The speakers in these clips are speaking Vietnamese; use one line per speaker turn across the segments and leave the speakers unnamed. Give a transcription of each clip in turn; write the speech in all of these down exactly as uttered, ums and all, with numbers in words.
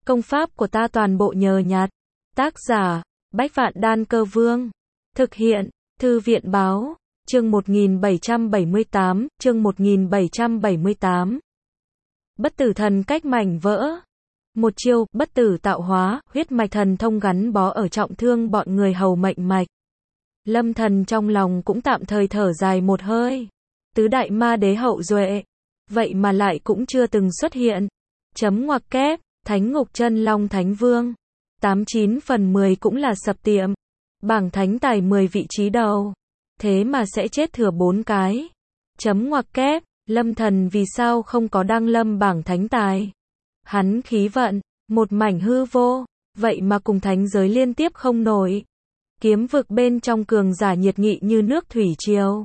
Công pháp của ta toàn bộ nhờ nhặt. Tác giả, Bách Vạn Đan Cơ Vương. Thực hiện, Thư viện Báo. Chương một nghìn bảy trăm bảy mươi tám, chương một nghìn bảy trăm bảy mươi tám. Bất tử thần cách mảnh vỡ. Một chiêu, bất tử tạo hóa, huyết mạch thần thông gắn bó ở trọng thương bọn người hầu mệnh mạch. Lâm Thần trong lòng cũng tạm thời thở dài một hơi. Tứ đại ma đế hậu duệ. Vậy mà lại cũng chưa từng xuất hiện. Chấm ngoặc kép, Thánh Ngục Chân Long Thánh Vương. tám chín phần mười cũng là sập tiệm. Bảng thánh tài mười vị trí đầu. Thế mà sẽ chết thừa bốn cái. Chấm ngoặc kép, Lâm Thần vì sao không có đăng lâm bảng thánh tài. Hắn khí vận, một mảnh hư vô, vậy mà cùng thánh giới liên tiếp không nổi. Kiếm vực bên trong cường giả nhiệt nghị như nước thủy triều.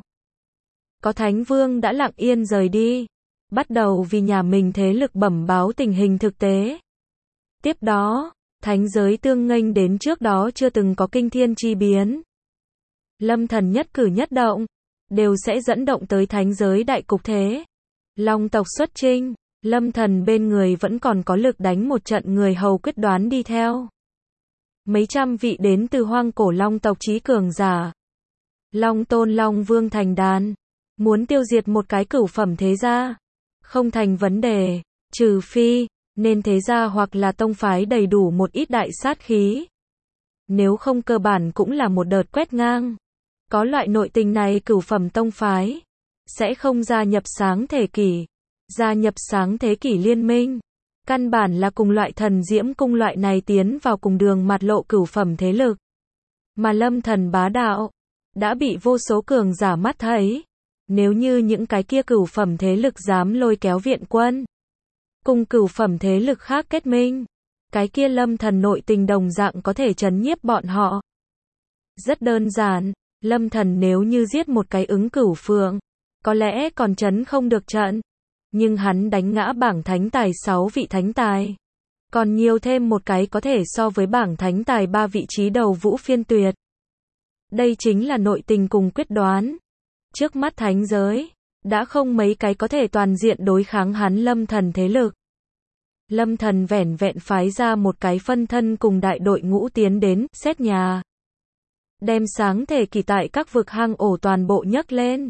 Có thánh vương đã lặng yên rời đi. Bắt đầu vì nhà mình thế lực bẩm báo tình hình thực tế. Tiếp đó, thánh giới tương nghênh đến trước đó chưa từng có kinh thiên chi biến. Lâm Thần nhất cử nhất động, đều sẽ dẫn động tới thánh giới đại cục thế. Long tộc xuất chinh, Lâm Thần bên người vẫn còn có lực đánh một trận người hầu quyết đoán đi theo. Mấy trăm vị đến từ hoang cổ long tộc chí cường giả. Long Tôn Long Vương thành đàn, muốn tiêu diệt một cái cửu phẩm thế gia, không thành vấn đề, trừ phi, nên thế gia hoặc là tông phái đầy đủ một ít đại sát khí. Nếu không cơ bản cũng là một đợt quét ngang. Có loại nội tình này cửu phẩm tông phái, sẽ không gia nhập sáng thế kỷ. Gia nhập sáng thế kỷ liên minh. Căn bản là cùng loại thần diễm cung loại này tiến vào cùng đường mặt lộ cửu phẩm thế lực. Mà Lâm Thần bá đạo, đã bị vô số cường giả mắt thấy. Nếu như những cái kia cửu phẩm thế lực dám lôi kéo viện quân, cùng cửu phẩm thế lực khác kết minh, cái kia Lâm Thần nội tình đồng dạng có thể trấn nhiếp bọn họ. Rất đơn giản, Lâm Thần nếu như giết một cái ứng cửu phượng, có lẽ còn trấn không được trận. Nhưng hắn đánh ngã bảng thánh tài sáu vị thánh tài. Còn nhiều thêm một cái có thể so với bảng thánh tài ba vị trí đầu Vũ Phiên Tuyệt. Đây chính là nội tình cùng quyết đoán. Trước mắt thánh giới, đã không mấy cái có thể toàn diện đối kháng hắn Lâm Thần thế lực. Lâm Thần vẻn vẹn phái ra một cái phân thân cùng đại đội ngũ tiến đến, xét nhà. Đem sáng thể kỳ tại các vực hang ổ toàn bộ nhấc lên.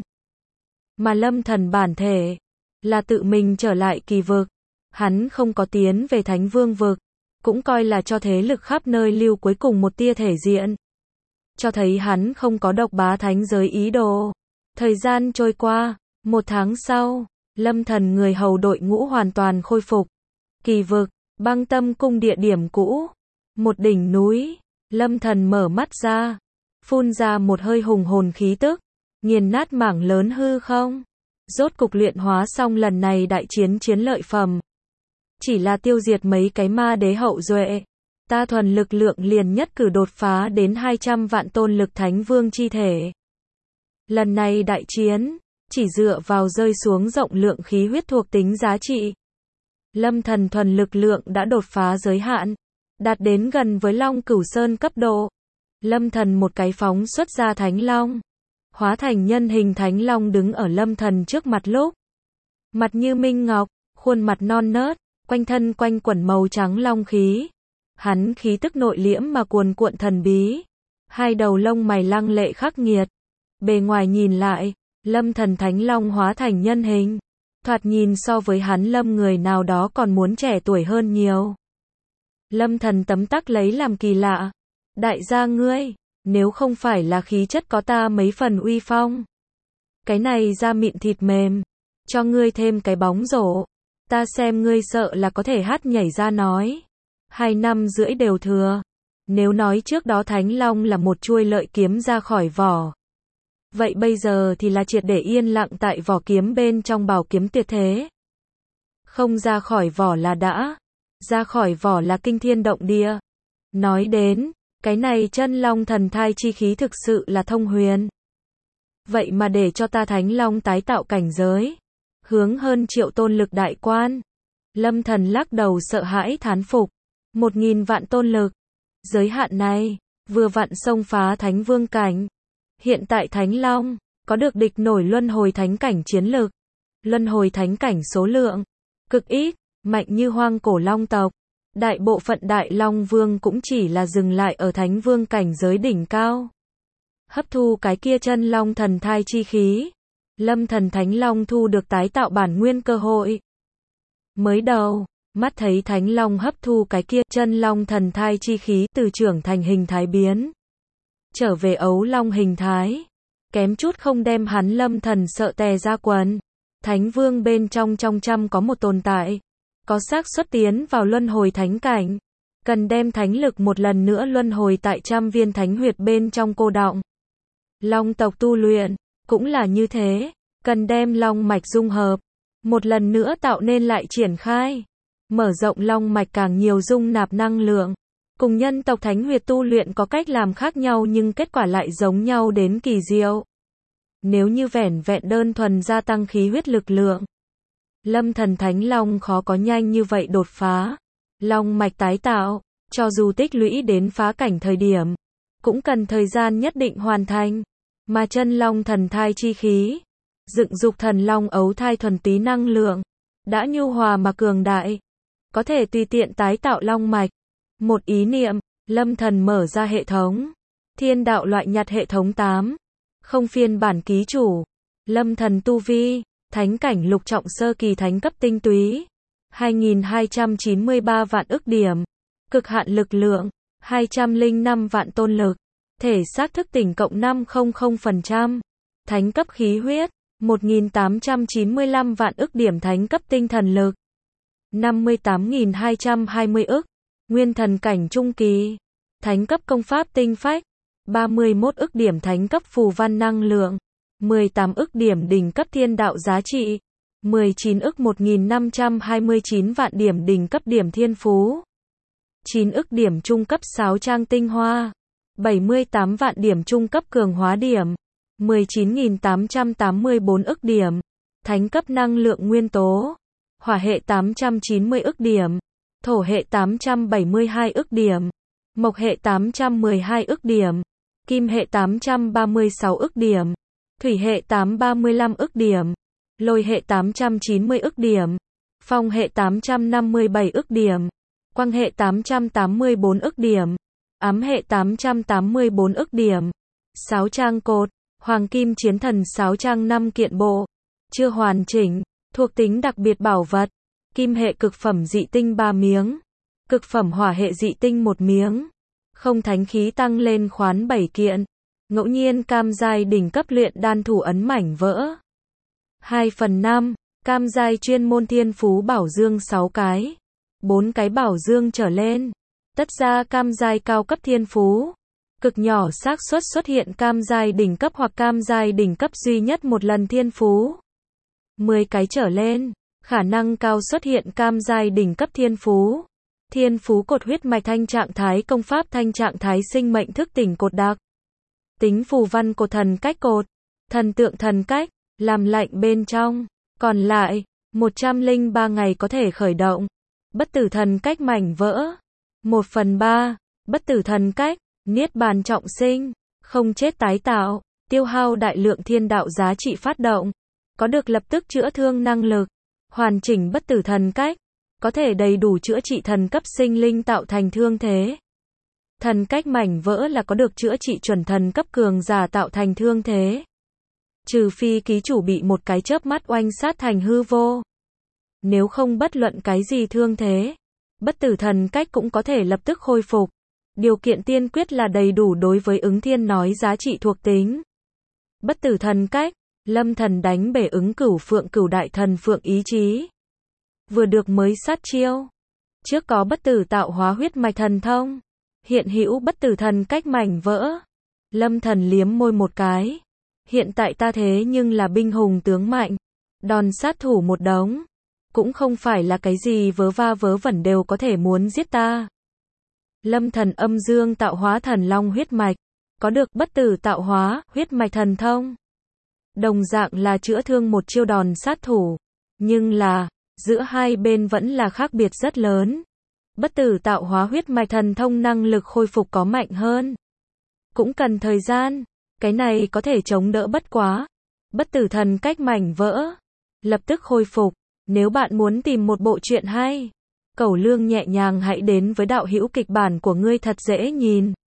Mà Lâm Thần bản thể, là tự mình trở lại kỳ vực. Hắn không có tiến về thánh vương vực, cũng coi là cho thế lực khắp nơi lưu cuối cùng một tia thể diện. Cho thấy hắn không có độc bá thánh giới ý đồ. Thời gian trôi qua, một tháng sau, Lâm Thần người hầu đội ngũ hoàn toàn khôi phục. Kỳ vực, Băng Tâm cung địa điểm cũ. Một đỉnh núi, Lâm Thần mở mắt ra, phun ra một hơi hùng hồn khí tức, nghiền nát mảng lớn hư không. Rốt cục luyện hóa xong lần này đại chiến chiến lợi phẩm. Chỉ là tiêu diệt mấy cái ma đế hậu duệ. Ta thuần lực lượng liền nhất cử đột phá đến hai trăm vạn tôn lực thánh vương chi thể. Lần này đại chiến, chỉ dựa vào rơi xuống rộng lượng khí huyết thuộc tính giá trị. Lâm Thần thuần lực lượng đã đột phá giới hạn, đạt đến gần với Long Cửu Sơn cấp độ. Lâm Thần một cái phóng xuất ra Thánh Long, hóa thành nhân hình Thánh Long đứng ở Lâm Thần trước mặt lúc. Mặt như minh ngọc, khuôn mặt non nớt, quanh thân quanh quẩn màu trắng long khí. Hắn khí tức nội liễm mà cuồn cuộn thần bí. Hai đầu lông mày lăng lệ khắc nghiệt. Bề ngoài nhìn lại, Lâm Thần Thánh Long hóa thành nhân hình. Thoạt nhìn so với hắn Lâm người nào đó còn muốn trẻ tuổi hơn nhiều. Lâm Thần tấm tắc lấy làm kỳ lạ. Đại gia ngươi, nếu không phải là khí chất có ta mấy phần uy phong. Cái này da mịn thịt mềm, cho ngươi thêm cái bóng rổ. Ta xem ngươi sợ là có thể hát nhảy ra nói. Hai năm rưỡi đều thừa. Nếu nói trước đó Thánh Long là một chuôi lợi kiếm ra khỏi vỏ. Vậy bây giờ thì là triệt để yên lặng tại vỏ kiếm bên trong bảo kiếm tuyệt thế. Không ra khỏi vỏ là đã. Ra khỏi vỏ là kinh thiên động địa. Nói đến, cái này chân long thần thai chi khí thực sự là thông huyền. Vậy mà để cho ta Thánh Long tái tạo cảnh giới. Hướng hơn triệu tôn lực đại quan. Lâm Thần lắc đầu sợ hãi thán phục. Một nghìn vạn tôn lực. Giới hạn này, vừa vặn xông phá thánh vương cảnh. Hiện tại Thánh Long, có được địch nổi luân hồi thánh cảnh chiến lực. Luân hồi thánh cảnh số lượng, cực ít, mạnh như hoang cổ long tộc. Đại bộ phận Đại Long Vương cũng chỉ là dừng lại ở Thánh Vương cảnh giới đỉnh cao. Hấp thu cái kia chân long thần thai chi khí. Lâm thần Thánh Long thu được tái tạo bản nguyên cơ hội. Mới đầu, mắt thấy Thánh Long hấp thu cái kia chân long thần thai chi khí từ trưởng thành hình thái biến. Trở về ấu long hình thái. Kém chút không đem hắn Lâm thần sợ tè ra quần. Thánh Vương bên trong trong trăm có một tồn tại. Có xác suất tiến vào luân hồi thánh cảnh. Cần đem thánh lực một lần nữa luân hồi tại trăm viên thánh huyệt bên trong cô đọng. Long tộc tu luyện, cũng là như thế. Cần đem long mạch dung hợp. Một lần nữa tạo nên lại triển khai. Mở rộng long mạch càng nhiều dung nạp năng lượng. Cùng nhân tộc thánh huyệt tu luyện có cách làm khác nhau nhưng kết quả lại giống nhau đến kỳ diệu. Nếu như vẻn vẹn đơn thuần gia tăng khí huyết lực lượng. Lâm thần Thánh Long khó có nhanh như vậy đột phá. Long mạch tái tạo, cho dù tích lũy đến phá cảnh thời điểm, cũng cần thời gian nhất định hoàn thành. Mà chân long thần thai chi khí, dựng dục thần long ấu thai thuần túy năng lượng, đã nhu hòa mà cường đại, có thể tùy tiện tái tạo long mạch. Một ý niệm, Lâm thần mở ra hệ thống. Thiên đạo loại nhặt hệ thống tám. Không phiên bản ký chủ. Lâm thần tu vi, thánh cảnh lục trọng sơ kỳ thánh cấp tinh túy. hai nghìn hai trăm chín mươi ba vạn ức điểm. Cực hạn lực lượng, hai trăm lẻ năm vạn tôn lực. Thể xác thức tỉnh cộng năm trăm phần trăm. Thánh cấp khí huyết, một nghìn tám trăm chín mươi lăm vạn ức điểm thánh cấp tinh thần lực. năm mươi tám nghìn hai trăm hai mươi ức. Nguyên thần cảnh trung kỳ. Thánh cấp công pháp tinh phách. ba mươi mốt ức điểm thánh cấp phù văn năng lượng. mười tám ức điểm đỉnh cấp thiên đạo giá trị. mười chín ức một nghìn năm trăm hai mươi chín vạn điểm đỉnh cấp điểm thiên phú. chín ức điểm trung cấp sáo trang tinh hoa. bảy mươi tám vạn điểm trung cấp cường hóa điểm. mười chín nghìn tám trăm tám mươi bốn ức điểm. Thánh cấp năng lượng nguyên tố. Hỏa hệ tám trăm chín mươi ức điểm. Thổ hệ tám trăm bảy mươi hai ức điểm. Mộc hệ tám trăm mười hai ức điểm. Kim hệ tám trăm ba mươi sáu ức điểm. Thủy hệ tám trăm ba mươi lăm ức điểm. Lôi hệ tám trăm chín mươi ức điểm. Phong hệ tám trăm năm mươi bảy ức điểm. Quang hệ tám trăm tám mươi bốn ức điểm. Ám hệ tám trăm tám mươi bốn ức điểm. Sáo trang cột. Hoàng kim chiến thần sáo trang năm kiện bộ. Chưa hoàn chỉnh. Thuộc tính đặc biệt bảo vật. Kim hệ cực phẩm dị tinh ba miếng. Cực phẩm hỏa hệ dị tinh một miếng. Không thánh khí tăng lên khoán bảy kiện. Ngẫu nhiên cam giai đỉnh cấp luyện đan thủ ấn mảnh vỡ. hai phần năm. Cam giai chuyên môn thiên phú bảo dương sáu cái. bốn cái bảo dương trở lên. Tất ra cam giai cao cấp thiên phú. Cực nhỏ xác suất xuất hiện cam giai đỉnh cấp hoặc cam giai đỉnh cấp duy nhất một lần thiên phú. mười cái trở lên. Khả năng cao xuất hiện cam giai đỉnh cấp thiên phú. Thiên phú cột huyết mạch thanh trạng thái công pháp thanh trạng thái sinh mệnh thức tỉnh cột đặc. Tính phù văn cột thần cách cột. Thần tượng thần cách. Làm lạnh bên trong. Còn lại, một trăm lẻ ba ngày có thể khởi động. Bất tử thần cách mảnh vỡ. một phần ba. Bất tử thần cách. Niết bàn trọng sinh. Không chết tái tạo. Tiêu hao đại lượng thiên đạo giá trị phát động. Có được lập tức chữa thương năng lực. Hoàn chỉnh bất tử thần cách. Có thể đầy đủ chữa trị thần cấp sinh linh tạo thành thương thế. Thần cách mảnh vỡ là có được chữa trị chuẩn thần cấp cường giả tạo thành thương thế. Trừ phi ký chủ bị một cái chớp mắt oanh sát thành hư vô. Nếu không bất luận cái gì thương thế, bất tử thần cách cũng có thể lập tức khôi phục. Điều kiện tiên quyết là đầy đủ đối với ứng thiên nói giá trị thuộc tính. Bất tử thần cách, Lâm thần đánh bể ứng cửu phượng cửu đại thần phượng ý chí. Vừa được mới sát chiêu. Trước có bất tử tạo hóa huyết mạch thần thông. Hiện hữu bất tử thần cách mảnh vỡ. Lâm thần liếm môi một cái. Hiện tại ta thế nhưng là binh hùng tướng mạnh. Đòn sát thủ một đống. Cũng không phải là cái gì vớ va vớ vẩn đều có thể muốn giết ta. Lâm thần âm dương tạo hóa thần long huyết mạch. Có được bất tử tạo hóa huyết mạch thần thông. Đồng dạng là chữa thương một chiêu đòn sát thủ. Nhưng là, giữa hai bên vẫn là khác biệt rất lớn. Bất tử tạo hóa huyết mạch thần thông năng lực khôi phục có mạnh hơn. Cũng cần thời gian. Cái này có thể chống đỡ bất quá. Bất tử thần cách mảnh vỡ. Lập tức khôi phục. Nếu bạn muốn tìm một bộ truyện hay, Cẩu Lương nhẹ nhàng hãy đến với đạo hữu kịch bản của ngươi thật dễ nhìn.